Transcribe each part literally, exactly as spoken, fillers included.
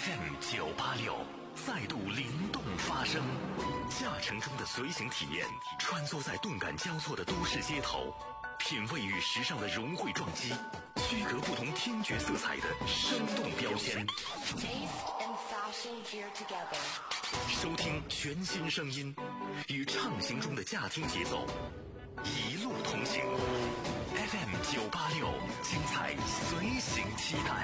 F M 九八六再度灵动发声，驾乘中的随行体验，穿梭在动感交错的都市街头，品味与时尚的融汇撞击，区隔不同听觉色彩的生动标签。收听全新声音，与畅行中的驾听节奏，一路同行。F M 九八六，精彩随行期待。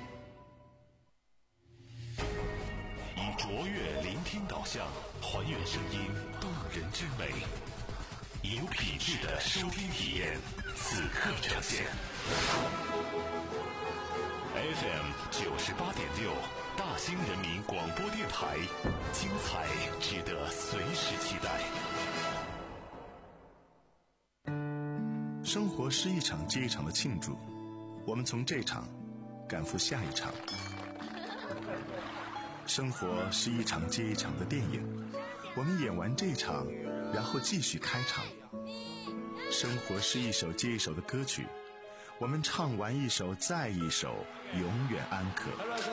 以卓越聆听导向，还原声音动人之美，以有品质的收听体验，此刻呈现。F M 九十八点六，大兴人民广播电台，精彩值得随时期待。 生活是一场接一场的庆祝，我们从这场赶赴下一场。生活是一场接一场的电影，我们演完这场，然后继续开场。生活是一首接一首的歌曲，我们唱完一首再一首，永远安可。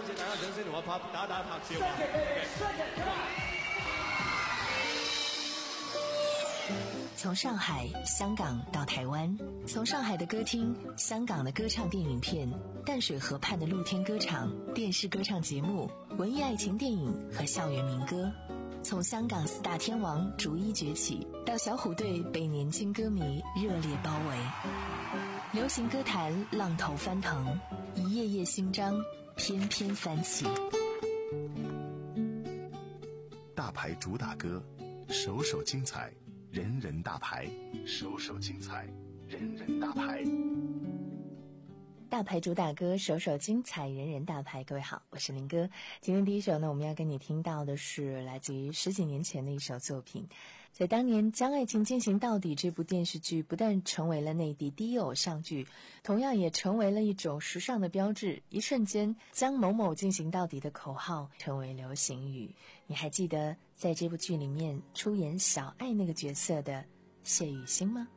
从上海、香港到台湾，从上海的歌厅、香港的歌唱电影片、淡水河畔的露天歌场、电视歌唱节目、文艺爱情电影和校园民歌，从香港四大天王逐一崛起，到小虎队被年轻歌迷热烈包围，流行歌坛浪头翻腾，一页页新章翩翩翻起。 大牌主打歌，首首精彩，人人大牌，首首精彩，人人大牌。 大牌主打歌，首首精彩，人人大牌。各位好，我是林哥。今天第一首呢，我们要跟你听到的是来自于十几年前的一首作品。在当年《将爱情进行到底》这部电视剧不但成为了内地第一偶像剧，同样也成为了一种时尚的标志，一瞬间将某某进行到底的口号成为流行语。你还记得在这部剧里面出演小爱那个角色的谢雨欣吗？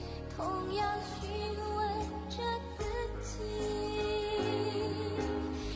同样询问着自己。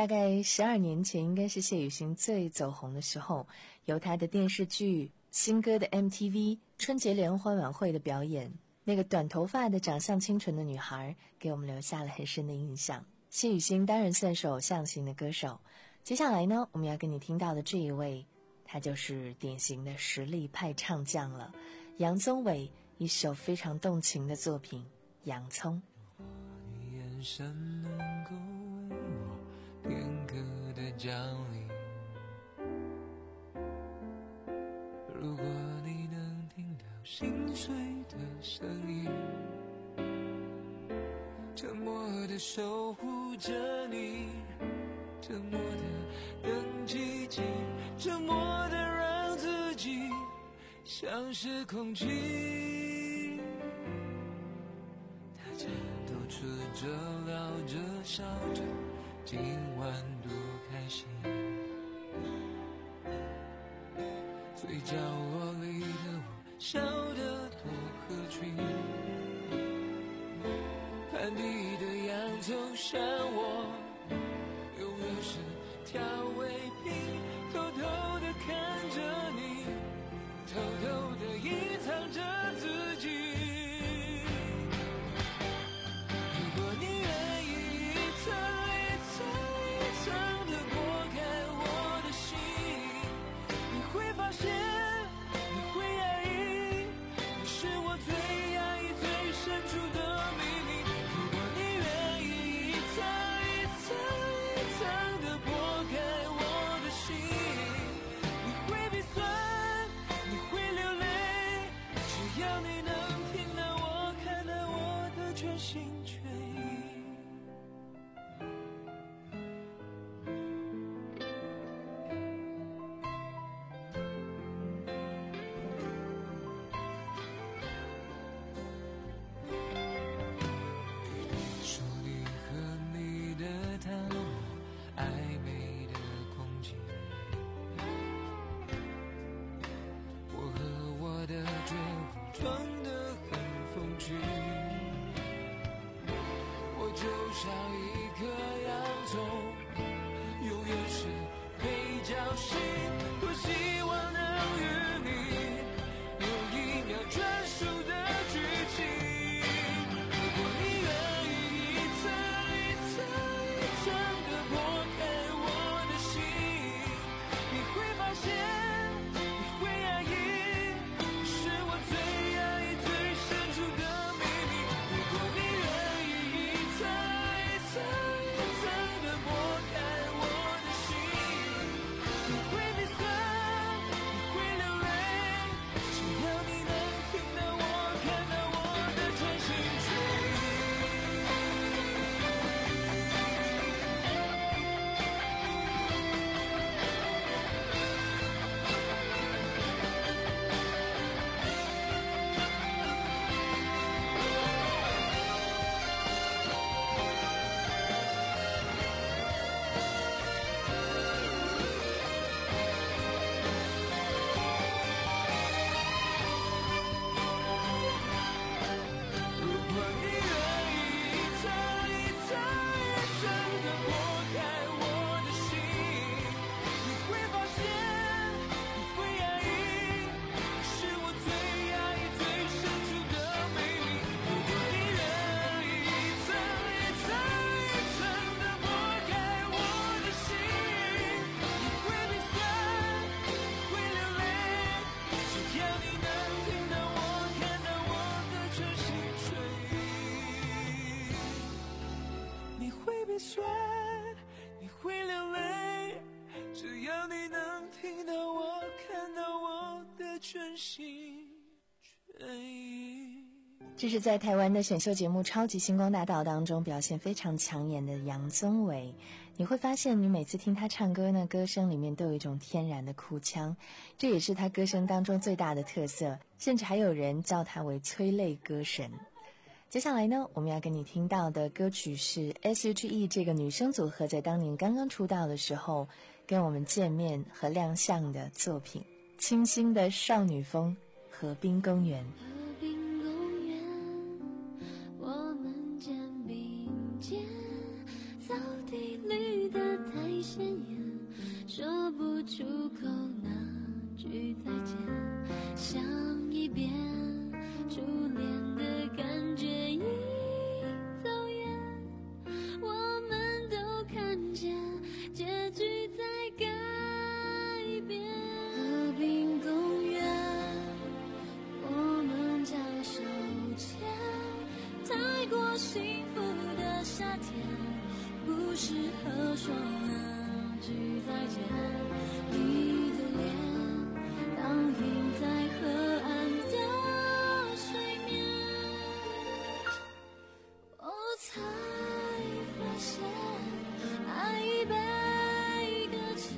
大概十二年前，应该是谢雨欣最走红的时候，由她的电视剧、新歌的 M T V、春节联欢晚会的表演，那个短头发的长相清纯的女孩给我们留下了很深的印象。谢雨欣当然算是偶像型的歌手。接下来呢，我们要跟你听到的这一位，他就是典型的实力派唱将了，杨宗纬一首非常动情的作品《洋葱》。 你眼神能够为我片刻的降临，如果你能听到心碎的声音，沉默的守护着你，沉默的更寂静，沉默的让自己像是空气。大家都吃着聊着笑着，今晚多开心，最角落里的我笑得多合群，盘底的洋葱像我永远是调味品，偷偷地看着你，偷偷地隐藏着自己。如果你愿意一层一层一层地剥开我的心，你会发现你会压抑，你是我最压抑最深处的秘密。如果你愿意一层一层一层地剥开我的心，你会鼻酸，你会流泪，只要你能听到我，看到我的全心全意。说你和你的他，暧昧的空气，我和我的绝望装得很风趣，我就像一颗洋葱，永远是配角戏，多希望能与你有一秒专属的剧情。如果你愿意一层一层一层地剥开我的心，你会发现你会压抑，你是我最压抑最深处的秘密。如果你愿意一层一层一层地剥开我的心，你会鼻酸，你会流泪，只要你能听到我，看到我的全心全意。如果你愿意一层一层一层地剥开我的心，你会发现你会压抑，你是我最压抑最深处的秘密。如果你愿意一层一层一层地剥开我的心，你会鼻酸，你会流泪，只要你能听到我，看到我的全心全意。你会鼻酸，你会流泪，只要你能听到我，看到我的全心全意。 这是在台湾的选秀节目《超级星光大道》当中表现非常抢眼的杨宗纬。你会发现，你每次听他唱歌呢，歌声里面都有一种天然的哭腔，这也是他歌声当中最大的特色，甚至还有人叫他为催泪歌神。接下来呢，我们要跟你听到的歌曲是 S H E 这个女生组合在当年刚刚出道的时候跟我们见面和亮相的作品《清新的少女风》河滨公园。 河滨公园，我们肩并肩，草地绿的太说不出口那句再见，想一遍初恋的感觉已走远，我们都看见结局在改变。和平公园，我们将手牵，太过幸福的夏天，不适合说那句再见。你的脸倒映在河岸的水面，我才发现爱已被搁浅。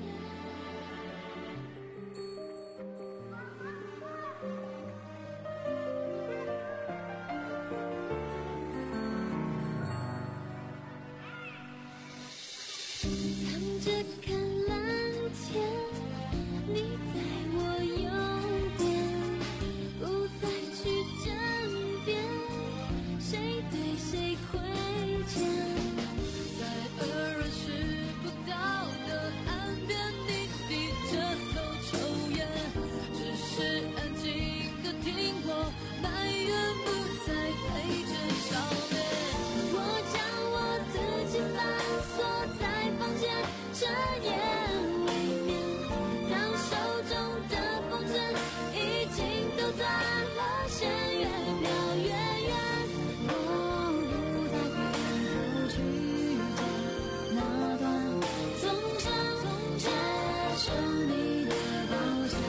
看着看蓝天，你在我右边，不再去争辩谁对谁亏欠。在恶人识不到的岸边，你低着头抽烟，只是安静地听我埋怨，不再陪着笑脸。我将我自己反锁在房间，彻夜未眠，当手中的风筝已经都断了线，越飘越远，我不再回头去见那段从前接受你的抱歉。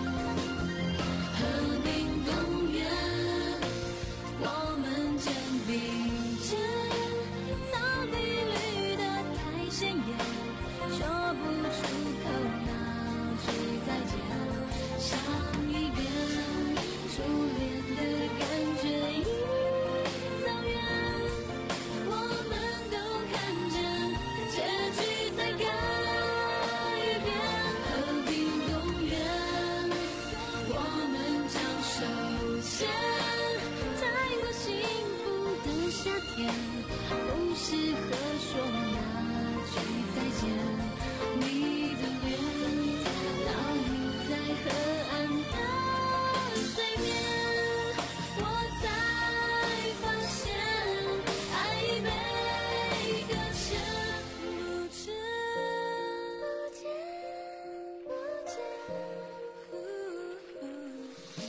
和平公园，我们肩并肩，草地绿得太鲜艳，说不出口那句再见，想一遍初恋的感觉已走远，我们都看见结局在改变。和平公园，我们将手牵，太过幸福的夏天，不适合说那句再见。你的脸倒映在河岸的水面，我才发现爱已被搁浅。不知不见不见，呼呼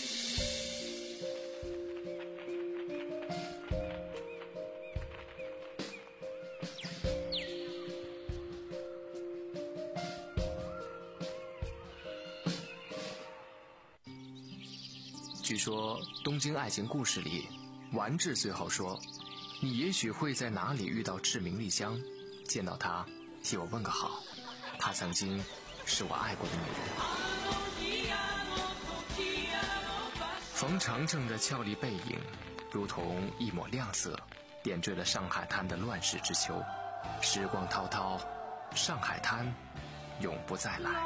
据说《东京爱情故事》里，丸治最后说：“你也许会在哪里遇到志明丽香，见到她，替我问个好。她曾经是我爱过的女人。”冯程程的俏丽背影，如同一抹亮色，点缀了上海滩的乱世之秋。时光滔滔，上海滩永不再来。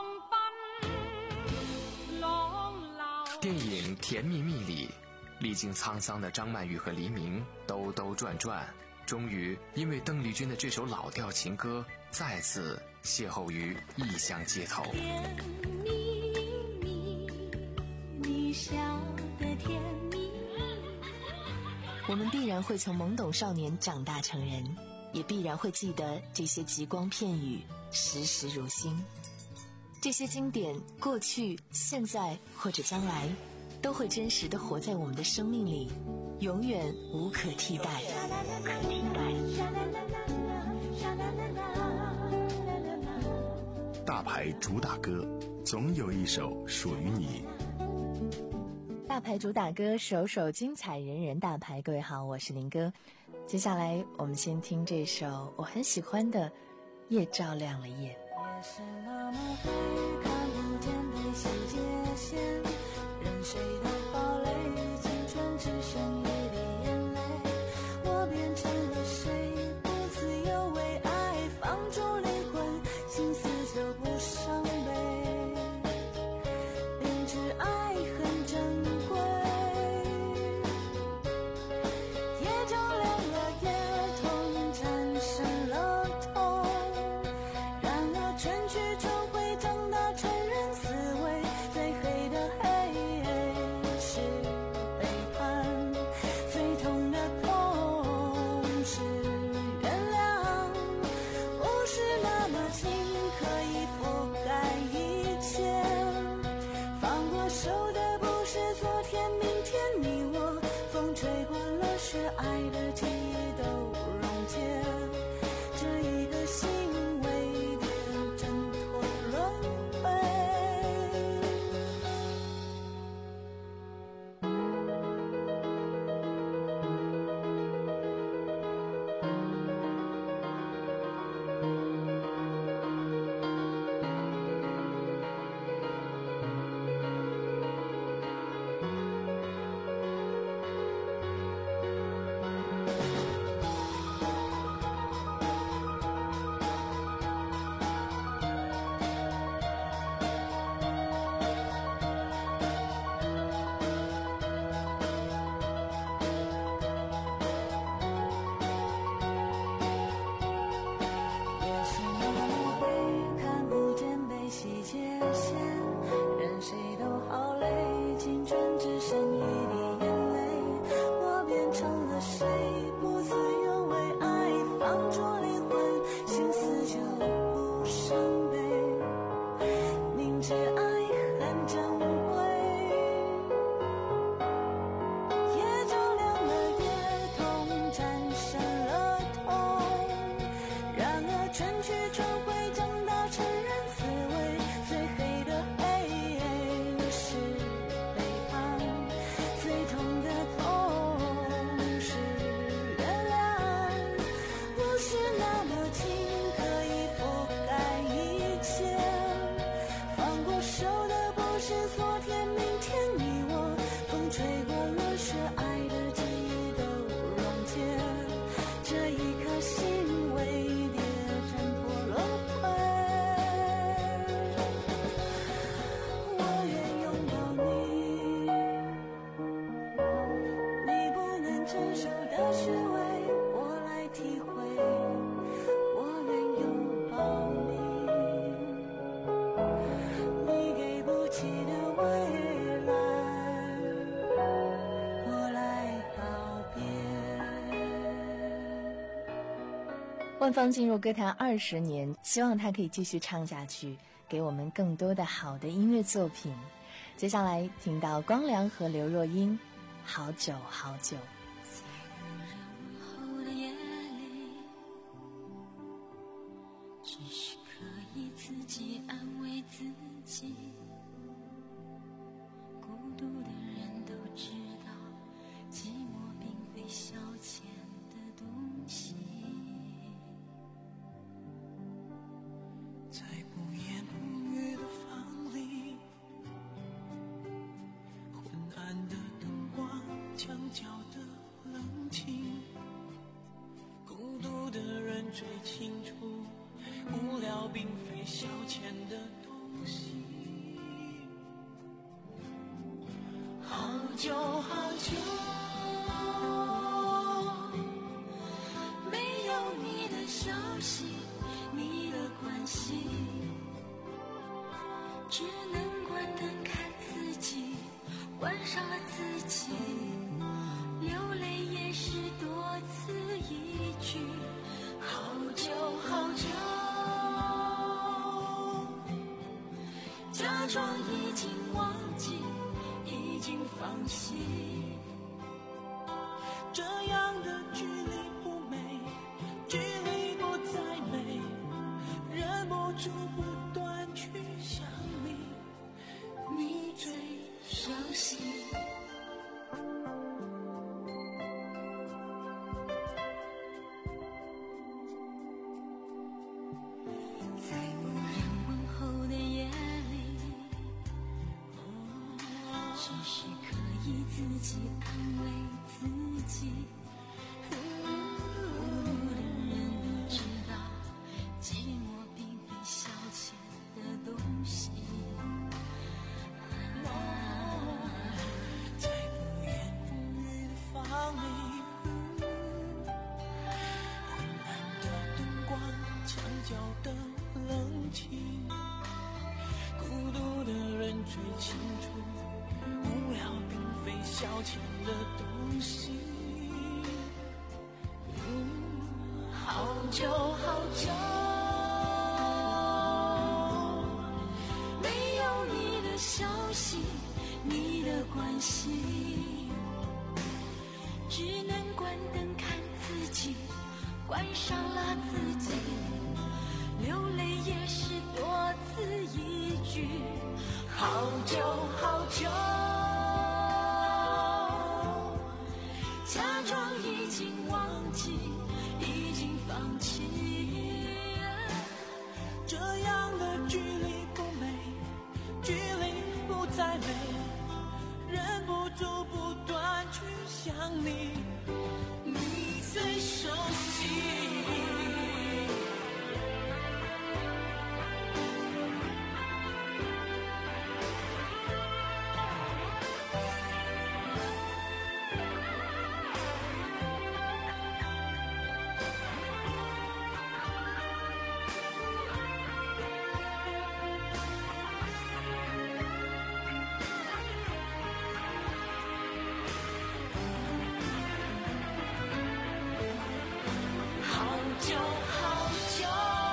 电影《甜蜜蜜》里，历经沧桑的张曼玉和黎明兜兜转转，终于因为邓丽君的这首老调情歌，再次邂逅于异乡街头。 甜蜜蜜，你笑得甜蜜。 我们必然会从懵懂少年长大成人，也必然会记得这些极光片语，时时如新。这些经典，过去、现在或者将来，都会真实地活在我们的生命里，永远无可替代。 大牌主打歌，总有一首属于你。 大牌主打歌，首首精彩，人人大牌。各位好，我是林哥。接下来我们先听这首我很喜欢的《夜照亮了夜》。 夜是那么黑，看不见的细节线，任谁的堡垒，青春只剩一滴眼泪。我变成了谁，不自由为爱放逐灵魂，心思就不伤悲。明知爱很珍贵，夜照亮了夜，痛战胜了痛，然而全剧万芳进入歌坛二十年，希望她可以继续唱下去，给我们更多的好的音乐作品。接下来听到光良和刘若英，好久好久。 只是可以自己安慰自己，孤独的人都知道，寂寞并非消遣的东西。 在不言不语的房里，昏暗的灯光，墙角的冷清，孤独的人最清楚，无聊并非消遣的东西。好久好久没有你的消息，你的关系，只能关灯看自己，关上了自己，流泪也是多此一举。好久好久，假装已经忘记，已经放弃， 这样的距离不美，距离不再美，忍不住不断去想你，你最熟悉。在无人问候的夜里，只是可以自己安慰自己，孤独的人都知道，寂寞并非消遣的东西。 在不言不语的房里，昏暗的灯光，墙角的冷清，孤独的人最清楚，无聊并非消遣的东西。 好久好久没有你的消息，你的关系，只能关灯看自己，关上了自己，流泪也是多此一举。好久好久，假装已经忘记，已经放弃， 这样的距离不美，距离不再美，忍不住不断去想你，你最熟悉。 好久好久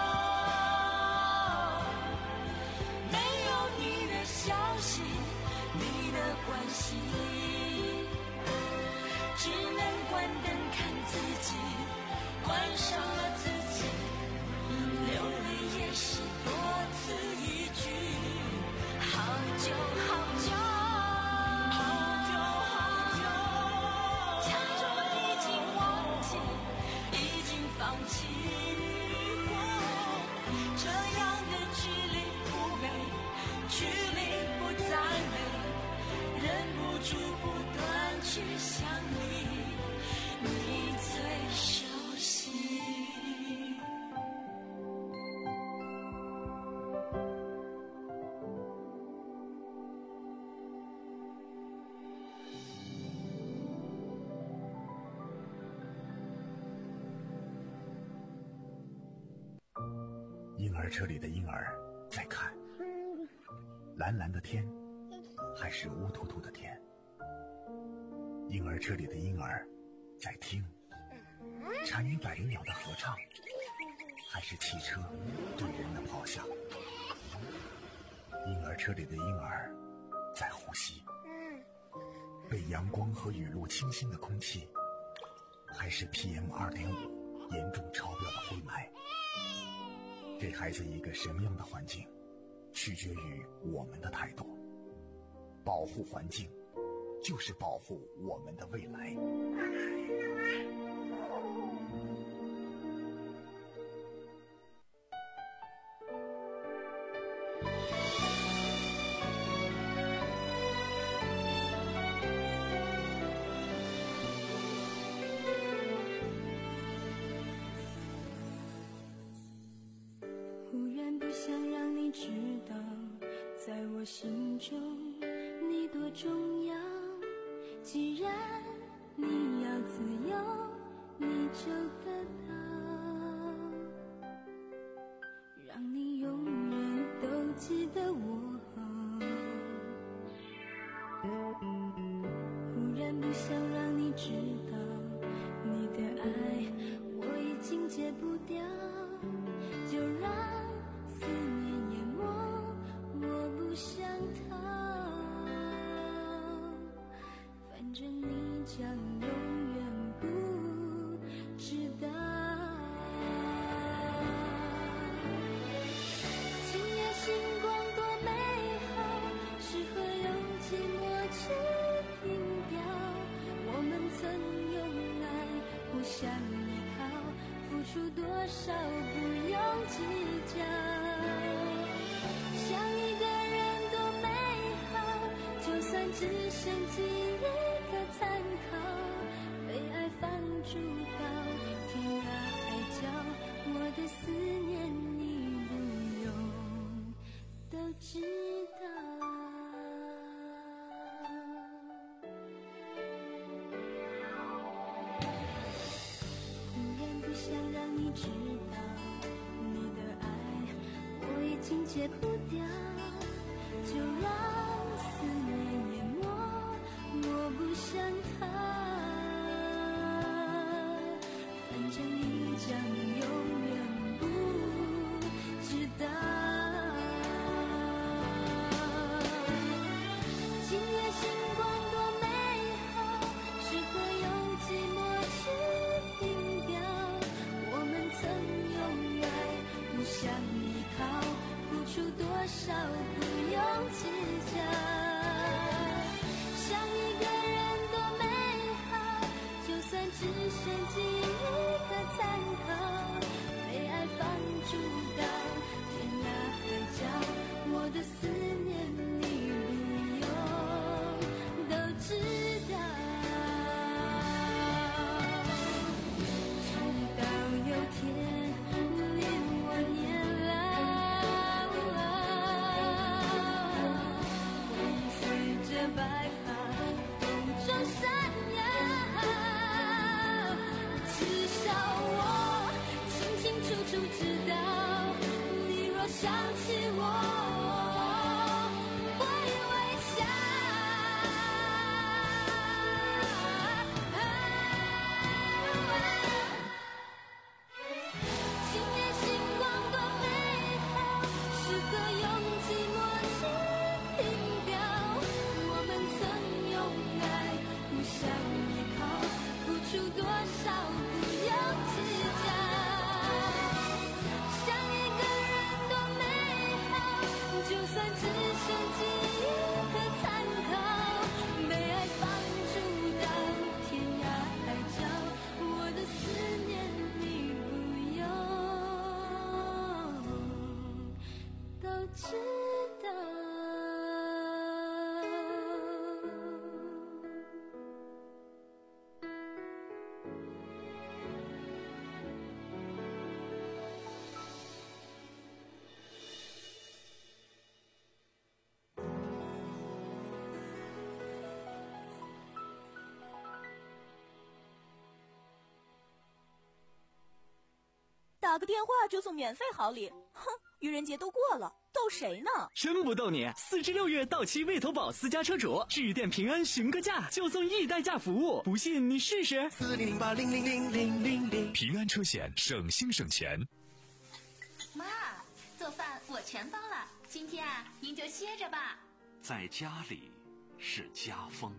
没有你的消息，你的关系，只能关灯看自己，关上了自己，流泪也是多此一举。好久好久， 好久好久， 假装已经忘记，已经放弃，这样的距离不美，距离不再美，忍不住不断去想你，你最熟悉。 婴儿车里的婴儿在看，蓝蓝的天，还是乌突突的天。婴儿车里的婴儿在听，蝉语百灵鸟的合唱， 还是汽车对人的咆哮？婴儿车里的婴儿在呼吸，被阳光和雨露清新的空气，还是 P M 二点五 严重超标的灰霾？给孩子一个什么样的环境，取决于我们的态度。保护环境，就是保护我们的未来。 忽然不想让你知道，在我心中你多重要。既然你要自由，你就得到，让你永远都记得我。忽然不想让你知道，你的爱我已经戒不掉，就让思念淹没，我不想逃。反正你将永远不知道，今夜星光多美好，适合用寂寞去凭吊。我们曾用爱互相依靠，付出多少不用计较。想一个人多美好，就算只剩记忆可参考，被爱放逐到天涯海角，我的思念你不用都知道。忽然不想让你知道，你的爱我已经戒不掉，就让思念淹没，我不想逃。反正你将永远不知道，今夜星光多美好，适合用寂寞去凭吊。我们曾用爱互相依靠，付出多少不用计较。想一个人多美好，就算只剩记忆可参考，被爱放逐到天涯海角，我的思念你不用都知道。直到有天你我年老，风随着白发风中闪耀，至少我清清楚楚知道，你若想起我会微笑。今夜星光多美好，适合用寂寞去凭吊。我们曾用爱互相依靠，付出多少不用计较。想一个人多美好，就算只剩记忆可参考，被爱放逐到天涯海角，我的思念你不用都知道。 打个电话就送免费好礼，哼！愚人节都过了，逗谁呢？ 真不逗你！四至六月到期未投保私家车主，致电平安询个价，就送易代驾服务，不信你试试。 四零零八零零零零零零， 平安车险，省心省钱。 做饭我全包了，今天啊，您就歇着吧。 在家里是家风。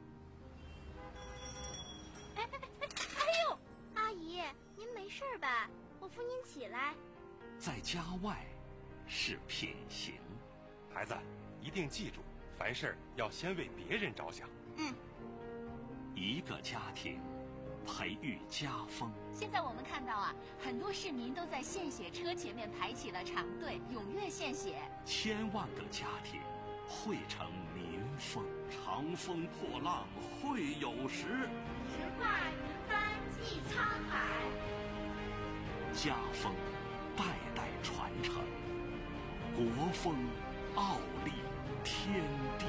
哎哎哎哎呦，阿姨，您没事吧？我扶您起来。 在家外是品行。 孩子，一定记住，凡事要先为别人着想。 嗯。 一个家庭培育家风。 现在我们看到啊，很多市民都在献血车前面排起了长队，踊跃献血。 千万个家庭汇成民风。长风破浪会有时， 直挂云帆济沧海。 家风代代传承，国风傲立天地。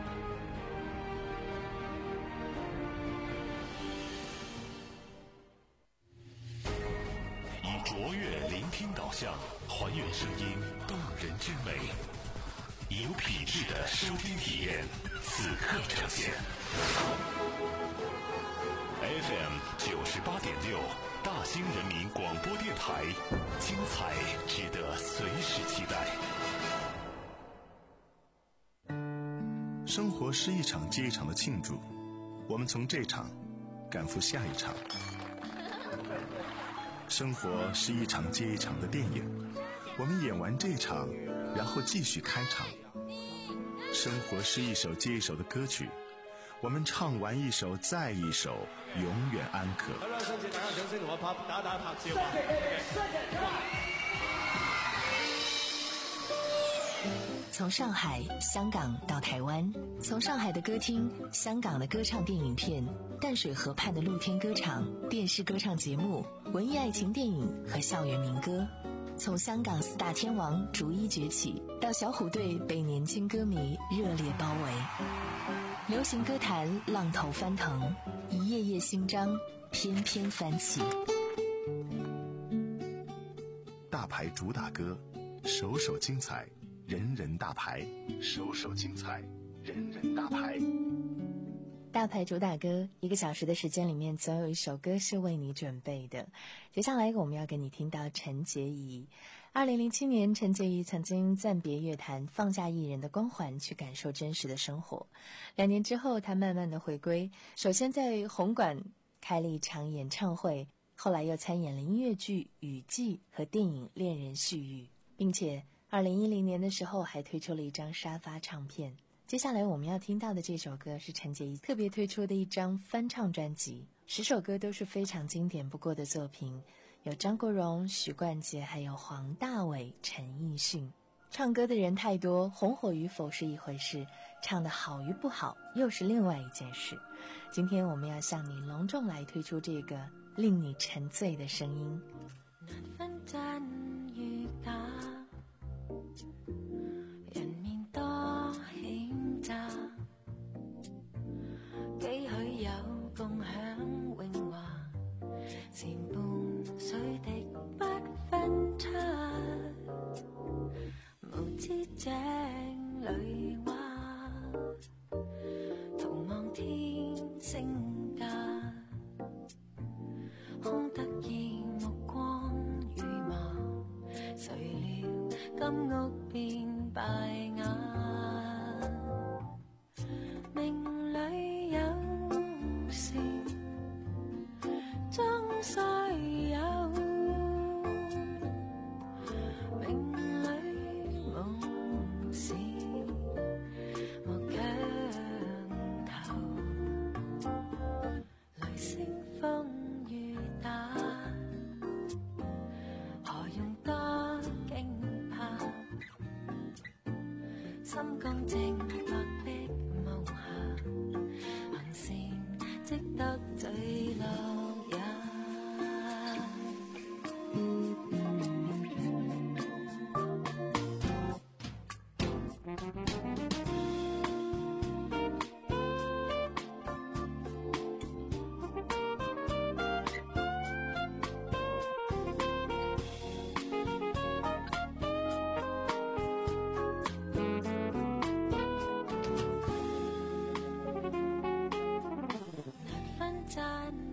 以卓越聆听导向，还原声音动人之美，以有品质的收听体验，此刻呈现。F M 九十八点六，大兴人民广播电台，精彩值得随时期待。 生活是一场接一场的庆祝，我们从这场赶赴下一场。生活是一场接一场的电影，我们演完这场，然后继续开场。生活是一首接一首的歌曲，我们唱完一首再一首，永远安可。 从上海、香港到台湾，从上海的歌厅、香港的歌唱电影片、淡水河畔的露天歌场、电视歌唱节目、文艺爱情电影和校园民歌，从香港四大天王逐一崛起，到小虎队被年轻歌迷热烈包围，流行歌坛浪头翻腾，一页页新章翩翩翻起。 大牌主打歌，首首精彩，人人大牌，首首精彩，人人大牌。 大牌主打歌，一个小时的时间里面，总有一首歌是为你准备的。接下来我们要给你听到陈洁仪。二零零七年，陈洁仪曾经暂别乐坛，放下艺人的光环，去感受真实的生活。两年之后，她慢慢的回归，首先在红馆开了一场演唱会，后来又参演了音乐剧《雨季》和电影《恋人絮语》，并且二零一零年的时候还推出了一张沙发唱片。接下来我们要听到的这首歌是陈洁仪特别推出的一张翻唱专辑，十首歌都是非常经典不过的作品，有张国荣、许冠杰，还有黄大炜、陈奕迅。唱歌的人太多，红火与否是一回事，唱得好与不好又是另外一件事。今天我们要向你隆重来推出这个令你沉醉的声音。 难分真與假，人面多險詐，幾許有共享榮華，前半水滴不分差，無知井裏蛙，徒望天星價，空得意目光如麻，誰料金屋變敗瓦，命裏有時終須有，命裏無時莫強求，雷聲風雨打，何用多驚怕，心公正白璧無瑕，行善積得最樂也。難分真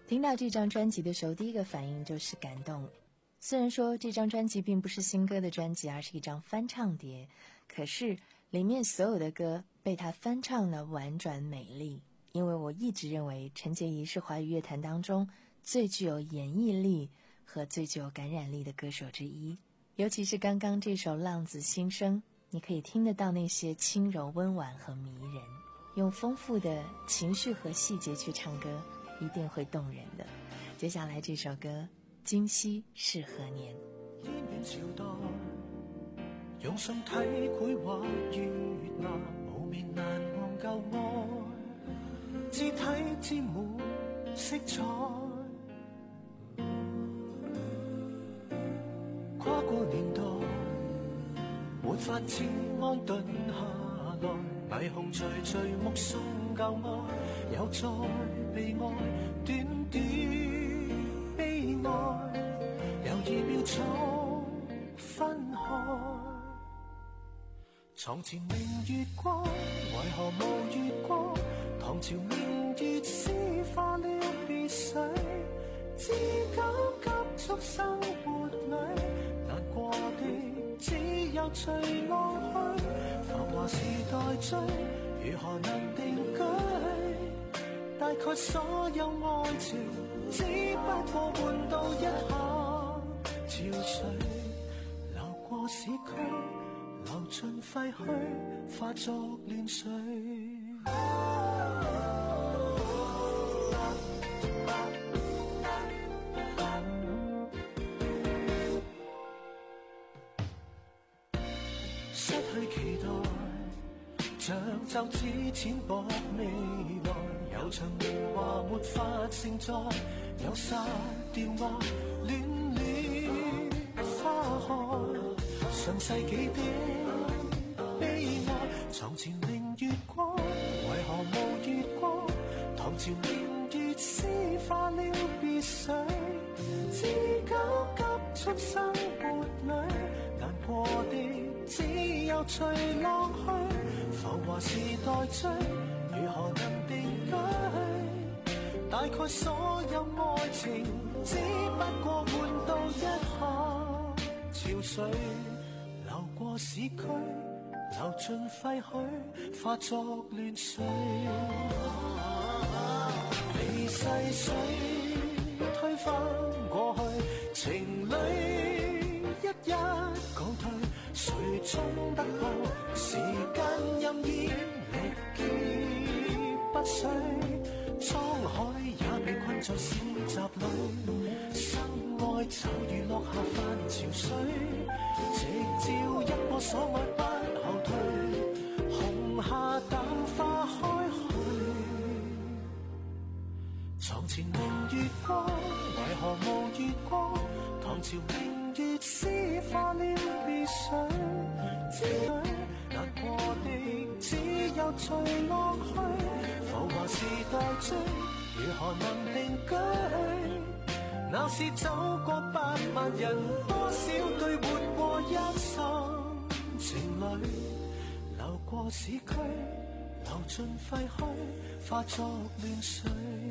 听到这张专辑的时候，第一个反应就是感动。虽然说这张专辑并不是新歌的专辑，而是一张翻唱碟，可是里面所有的歌被他翻唱的婉转美丽。因为我一直认为陈洁仪是华语乐坛当中最具有演绎力和最具有感染力的歌手之一。尤其是刚刚这首《浪子心声》，你可以听得到那些轻柔温婉和迷人，用丰富的情绪和细节去唱歌，一定会动人的。接下来这首歌《今夕是何年》。 燕燕朝代，用心體繪畫月牙，無眠難忘舊愛，肢體沾滿色彩。跨過年代，沒法子安頓下來，霓虹徐徐目送舊愛，又再被愛，短短悲哀，猶豫秒速分開。床前明月光，為何無月光？唐朝明月詩化了別緒，知交急速生活裏，難過的只有隨浪去。浮華時代追，如何能定居？大概所有愛情，只不過換到一下潮水，流過市區，流盡廢墟，化作亂水。失去期待，像皺紙淺薄未來，有場年華沒法承載，有殺掉愛，戀戀花開，上世紀的悲哀。床前明月光，為何無月光？唐朝明月詩化了別緒，知交急速生活裏，難過的只有隨浪去。浮華時代追，如何能定居？大概所有愛情，只不過換到一下潮水，流過市區，流盡廢墟，化作亂水。被逝水推翻過去，情侶一一告退，誰衝得到？時間任意力竭不衰，滄海也被困在市集裏，生愛就如落下泛潮水，夕照一波所愛不後退，紅霞淡化開去。床前明月光，為何無月光？唐朝明月詩化了別緒，知難過的只有隨浪去。浮華時代追，如何能定居？鬧市走過百萬人，多少對活過一生情侶，流過市區，流盡廢墟，化作亂水。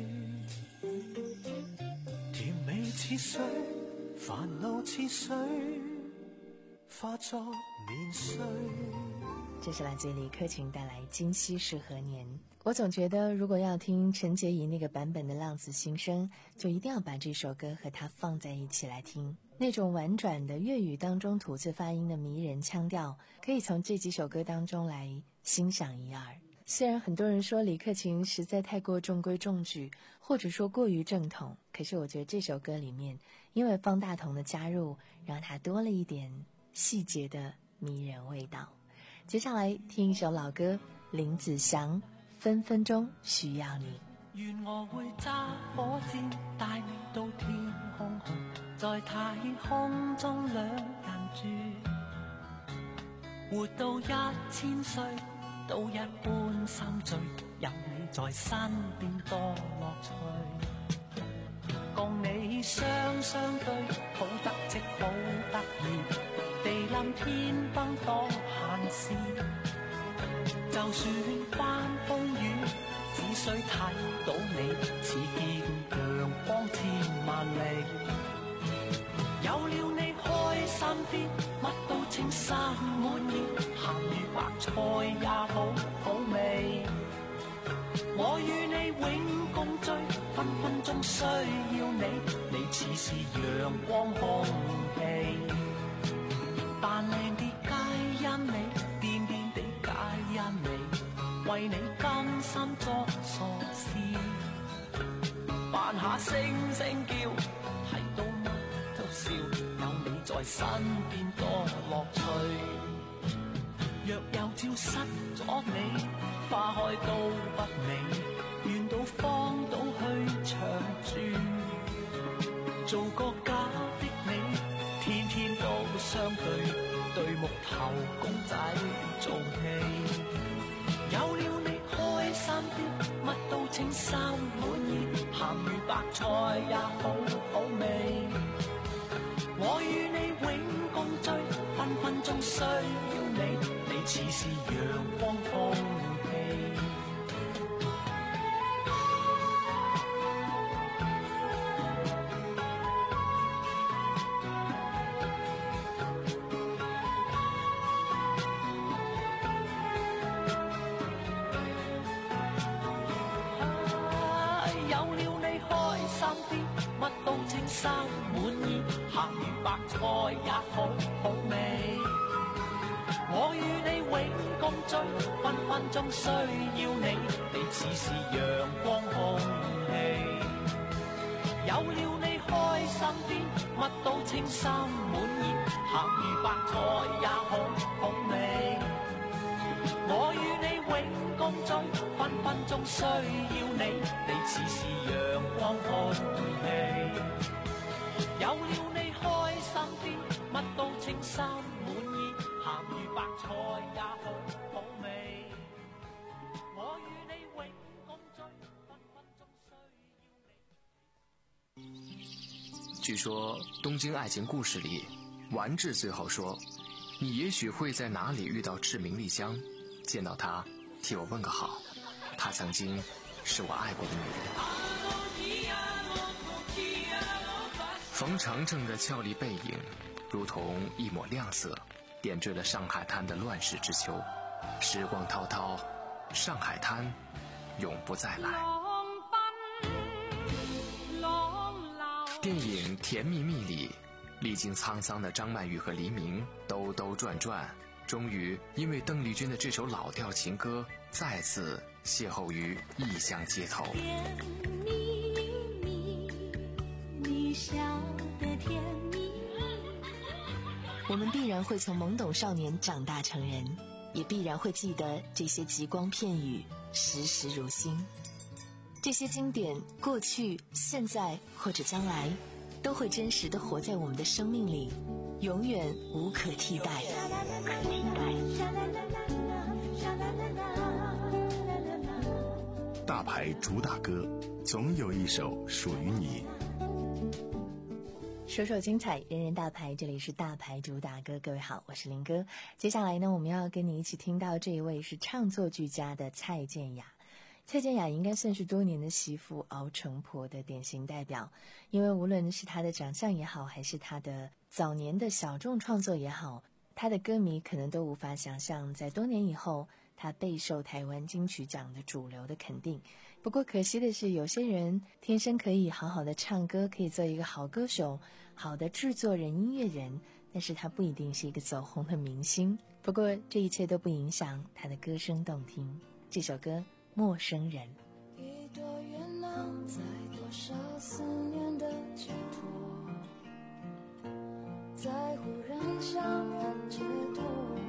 甜美似水，煩惱似水，化作年歲。 这是来自李克勤带来《今夕是何年》。我总觉得，如果要听陈洁仪那个版本的《浪子心声》，就一定要把这首歌和它放在一起来听。那种婉转的粤语当中吐字发音的迷人腔调，可以从这几首歌当中来欣赏一二。虽然很多人说李克勤实在太过中规中矩，或者说过于正统，可是我觉得这首歌里面，因为方大同的加入，让它多了一点细节的迷人味道。接下来听一首老歌，林子祥，分分鐘需要你。 願我會揸火箭帶你到天空去，在太空中兩人住，活到一千歲都一般心醉，有你在身邊多樂趣，共你雙雙對，好得戚好得意，地冧天崩當閒事，就算翻風雨，只需須睇到你，似見陽光千萬里。有了你開心啲，乜都稱心滿意，鹹魚白菜也好好味。我與你永共聚，分分鐘需要你，你似是陽光空氣。但靚啲皆因你，癲癲地皆因你，為你甘心作傻事，扮下聲聲叫，睇到乜都笑，有你在身邊多樂趣。若有朝失咗你，花開都不美，願到荒島去長住，做個假的你，天天都相對，對木頭公仔做戲。有了你開心啲，乜都稱心滿意，鹹魚白菜也好好味。我與你永共聚，分分鐘需要你，你似是陽光空氣。有了你開心啲，乜都稱心滿意，鹹魚白菜也好好味。我與你永共聚，分分鐘需要你，你似是陽光空氣。有了你開心啲，乜都稱心滿意，鹹魚白菜也好好味。我與你永共聚，分分鐘需要你，你似是陽光空氣。有了你開心啲，乜都稱心滿意，鹹魚白菜也好好味。我與你永共聚，分分鐘需要你。 據說《東京愛情故事》裡，丸治最後說：“你也許會在哪裡遇到志明莉香，見到她，替我問個好。她曾經是我愛過的女人。”馮程程的俏麗背影，如同一抹亮色，點綴了上海灘的亂世之秋。時光滔滔，上海灘永不再來。電影《甜蜜蜜》裡，歷經滄桑的張曼玉和黎明兜兜轉轉，終於因為鄧麗君的這首老調情歌，再次邂逅於異鄉街頭。 甜蜜蜜，你笑得甜蜜蜜。 我們必然會從懵懂少年長大成人，也必然會記得這些極光片語，時時如新。這些經典，過去、現在或者將來，都會真實地活在我們的生命裡，永遠無可替代。 大牌主打歌，總有一首屬於你。 首首精彩，人人大牌，這裡是大牌主打歌。各位好，我是林哥。接下來呢，我們要跟你一起聽到這一位是唱作俱佳的蔡健雅。蔡健雅應該算是多年的媳婦熬成婆的典型代表，因為無論是她的長相也好，還是她的早年的小眾創作也好，她的歌迷可能都無法想象，在多年以後她備受台灣金曲獎的主流的肯定。不過可惜的是，有些人天生可以好好的唱歌，可以做一個好歌手，好的製作人、音樂人，但是他不一定是一個走紅的明星。不過這一切都不影響他的歌聲動聽。這首歌陌生人， 一朵月亮在多少思念的寄托，在忽然相遇街頭，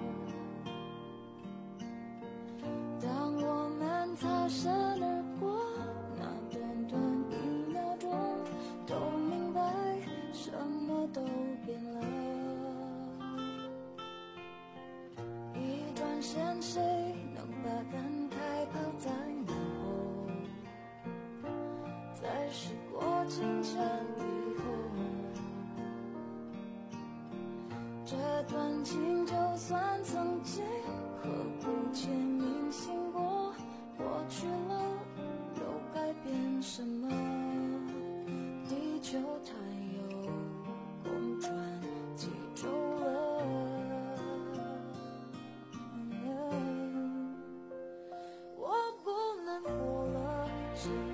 當我們擦身而過，那短短一秒鐘都明白什麼都變了，一轉身誰能把感慨拋在腦後，在時過境遷以後，這段情就算曾經刻骨銘心過，過去了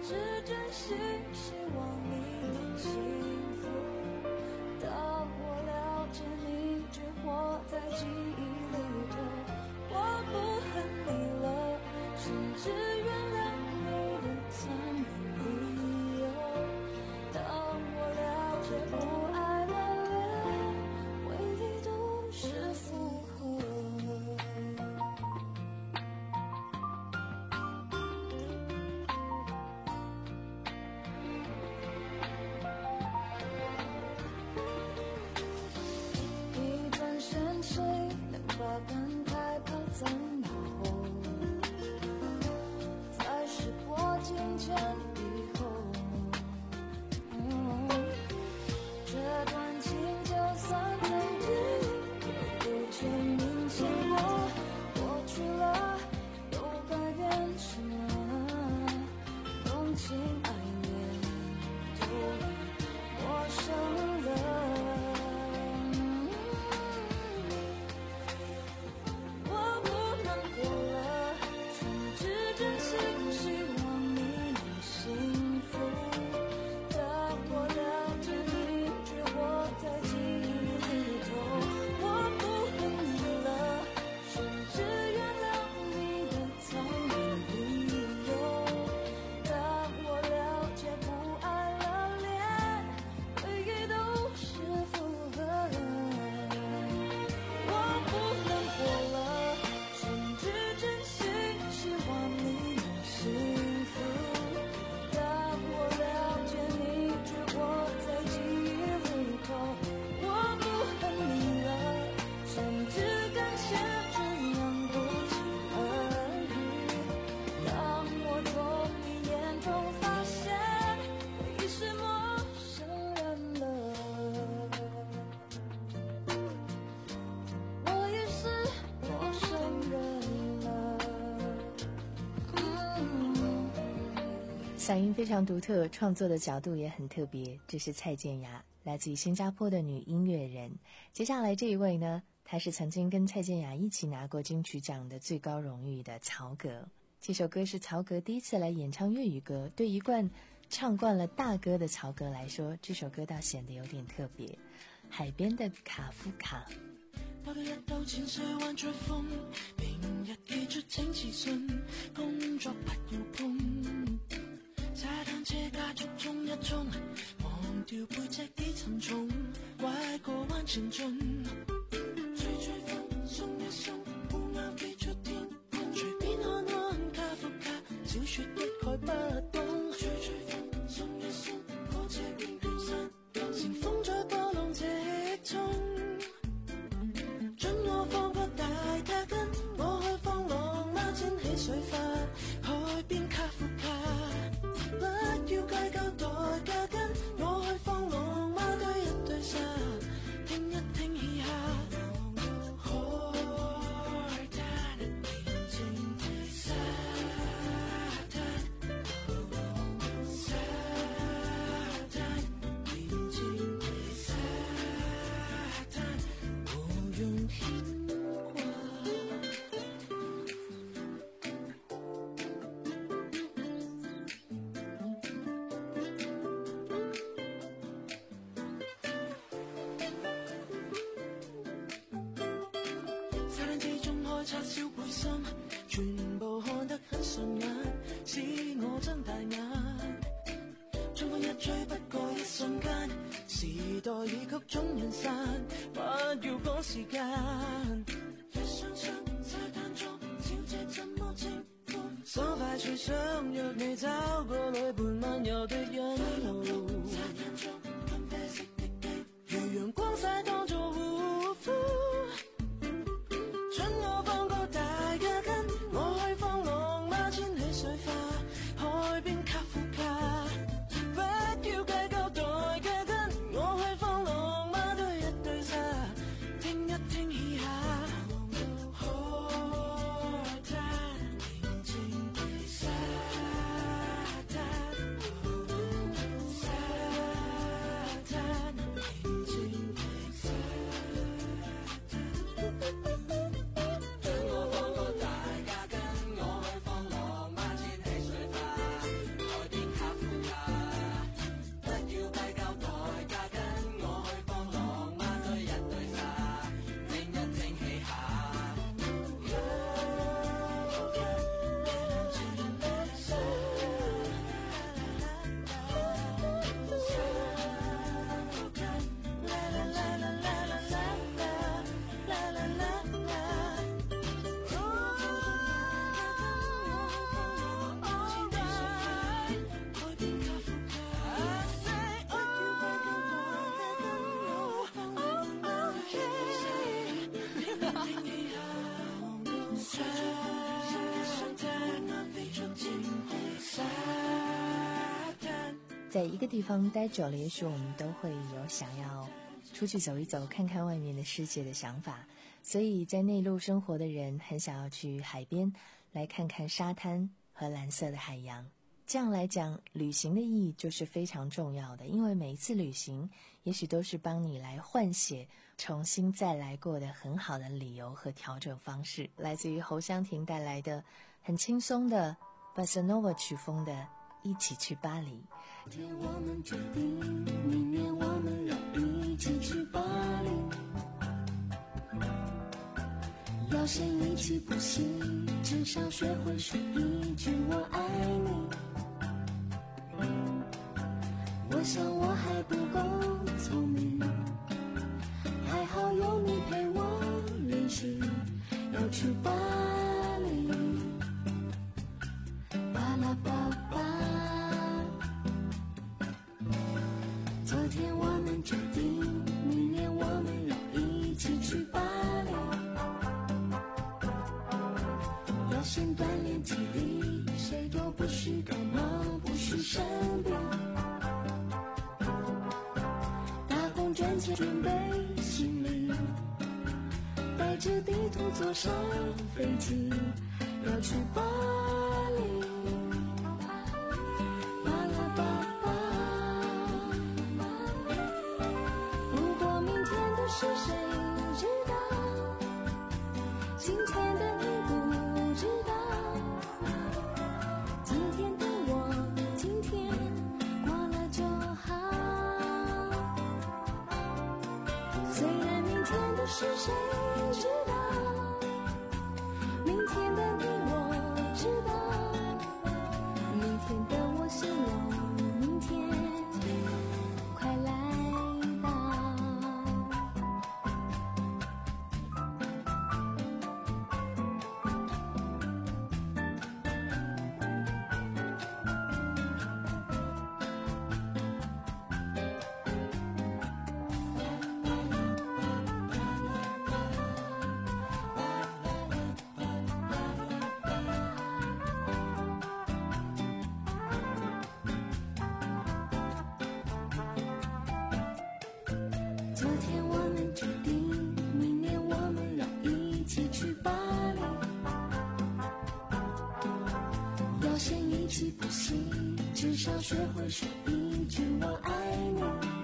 至珍惜，希望你能幸福。当我了解你只活在记忆里头，我不恨你了，甚至原谅你的残忍理由。当我了解不爱了恋，回忆都是负荷。一转身，谁能把感慨抛在脑后？在时过境迁以后，嗯，这段情就算曾经有不签名牵过，过去了又改变什么？动情爱恋都陌生了。我不难过了，甚至珍惜，希望你能幸福。当我了解你只活在记忆里头，我不恨你了，甚至原谅你的残忍理由。当我了解不爱了恋，回忆都是负荷。我不难过了，甚至珍惜，希望你能幸福。当我了解你只活在记忆里头，我不恨你了，甚至感谢这样不期而遇。当我从你眼中发现，我已是陌生人了，我已是陌生人了。嗯嗓音非常独特，创作的角度也很特别。这是蔡健雅，来自于新加坡的女音乐人。接下来这一位呢，她是曾经跟蔡健雅一起拿过金曲奖的最高荣誉的曹格。这首歌是曹格第一次来演唱粤语歌，对一贯唱惯了大歌的曹格来说，这首歌倒显得有点特别。海边的卡夫卡。 跑到一兜淺水灣吹風，平日寄出請自信，工作不要碰。踩單車加速衝一衝，忘掉背脊幾沉重，拐個彎前進。吹吹風，鬆一鬆，烏鴉飛出天空，隨便看看卡夫卡，小説一概不懂。吹吹風，鬆一鬆，火車邊邊山，乘風在波浪直衝。准我放個大卡根，我去放浪貓濺起水花，海邊卡夫卡，不要計較代價跟，我去放浪貓堆一堆沙，聽一聽嘻哈。海灘平靜的沙灘，沙灘平靜的沙灘，我用牽掛。沙灘之中開叉燒背心，全部看得很順眼，使我睜大眼。春風一吹不過一瞬間，時代已曲終人散，不要趕時間。一雙雙沙灘中，小姐怎麼稱呼？爽快脆想約你找個女伴漫遊的一路。沙灘中咖啡色的機，如陽光曬當作護膚。准我放個大價根，我去放浪貓濺起水花，海邊卡夫卡，不要計較代價跟，我去放浪貓堆一堆沙，聽一聽嘻哈。海灘平靜的沙灘，沙灘平靜的沙灘。 在一个地方待久了，也许我们都会有想要出去走一走，看看外面的世界的想法。所以在内陆生活的人很想要去海边，来看看沙滩和蓝色的海洋。这样来讲，旅行的意义就是非常重要的，因为每一次旅行也许都是帮你来换血重新再来过的很好的理由和调整方式。来自于侯湘婷带来的很轻松的 Bossa Nova 曲风的一起去巴黎。 今天我们决定，明年我们要一起去巴黎，要先一起补习，至少学会说一句我爱你。我想我还不够聪明，还好有你陪我练习，要去巴黎，巴拉巴巴。昨天我们决定，明年我们要一起去巴黎，要先锻炼体力，谁都不许感冒，不许生病。赚钱准备行李，带着地图坐上飞机，要去巴黎，巴拉巴巴。如果明天的事谁知道，今天的你不知道，今天的我今天过了就好。虽然明天的事谁知道，明天的你我知道，明天的我希望明天快来到。昨天我们决定，明年我们要一起去巴黎，要先一起补习，至少学会说一句我爱你。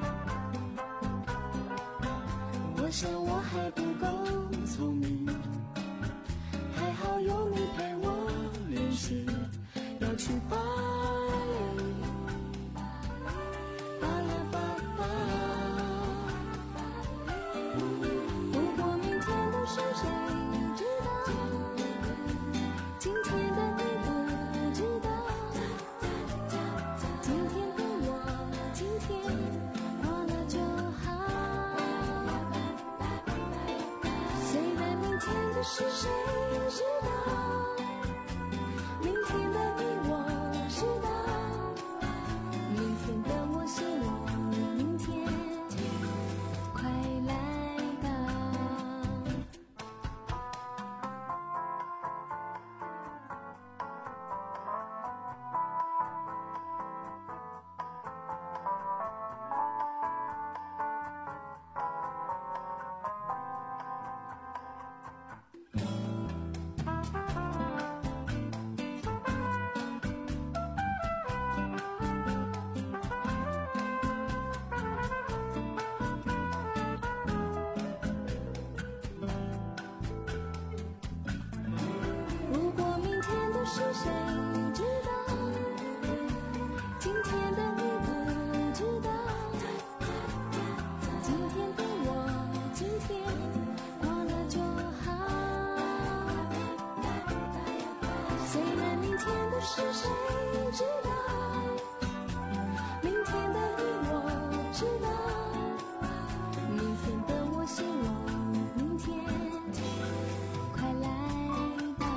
我想我还不够聪明，还好有你陪我练习，要去巴黎，巴拉巴巴。如果明天的事谁知道，今天的你不知道，今天的我今天过了就好。虽然明天的事谁知道，明天的你我知道，明天的我希望明天快来到。如果明天的事谁知道，今天的你不知道，今天的我今天过了就好。虽然明天的事谁知道，明天的你我知道，明天的我希望明天快来到。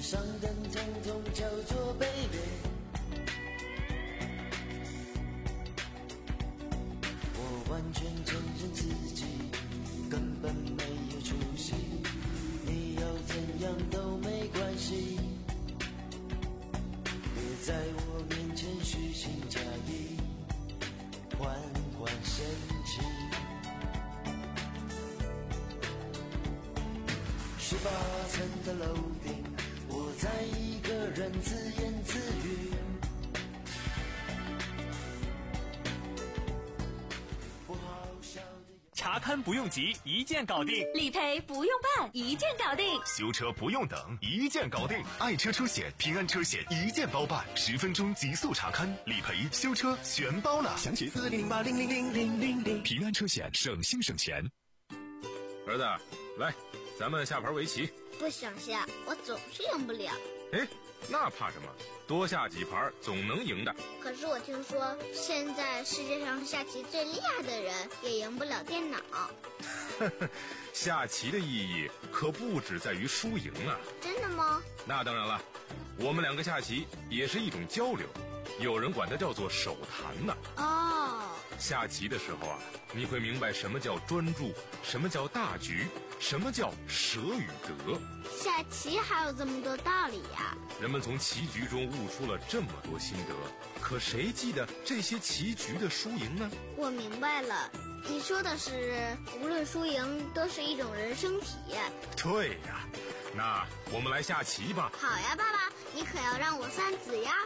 上的统统叫做 baby。 我完全承认自己根本没有出息，你要怎样都没关系，别在我面前虚情假意，缓缓生气。十八层的楼顶，我在一个人自言自语。 查勘不用急，一键搞定； 理赔不用办，一键搞定； 修车不用等，一键搞定。爱车车险、平安车险一键包办，十分钟极速查勘、理赔、修车全包了。详情四零零八零零零零零零。平安车险，省心省钱。 儿子，来，咱们下盘围棋。 不想下，我总是赢不了。 哎，那怕什么？多下几盘总能赢的。 可是我听说，现在世界上下棋最厉害的人也赢不了电脑。 下棋的意义可不只在于输赢啊！ 真的吗？ 那当然了，我们两个下棋也是一种交流，有人管它叫做手谈呢。 哦， 下棋的时候啊，你会明白什么叫专注，什么叫大局，什么叫舍与得。 下棋还有这么多道理呀！ 人们从棋局中悟出了这么多心得，可谁记得这些棋局的输赢呢？ 我明白了，你说的是无论输赢都是一种人生体验。 对呀，那我们来下棋吧。 好呀，爸爸，你可要让我三子呀。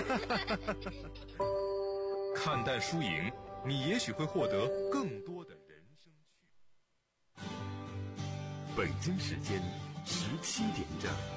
看淡输赢，你也许会获得更多的人生趣。 北京时间十七点整。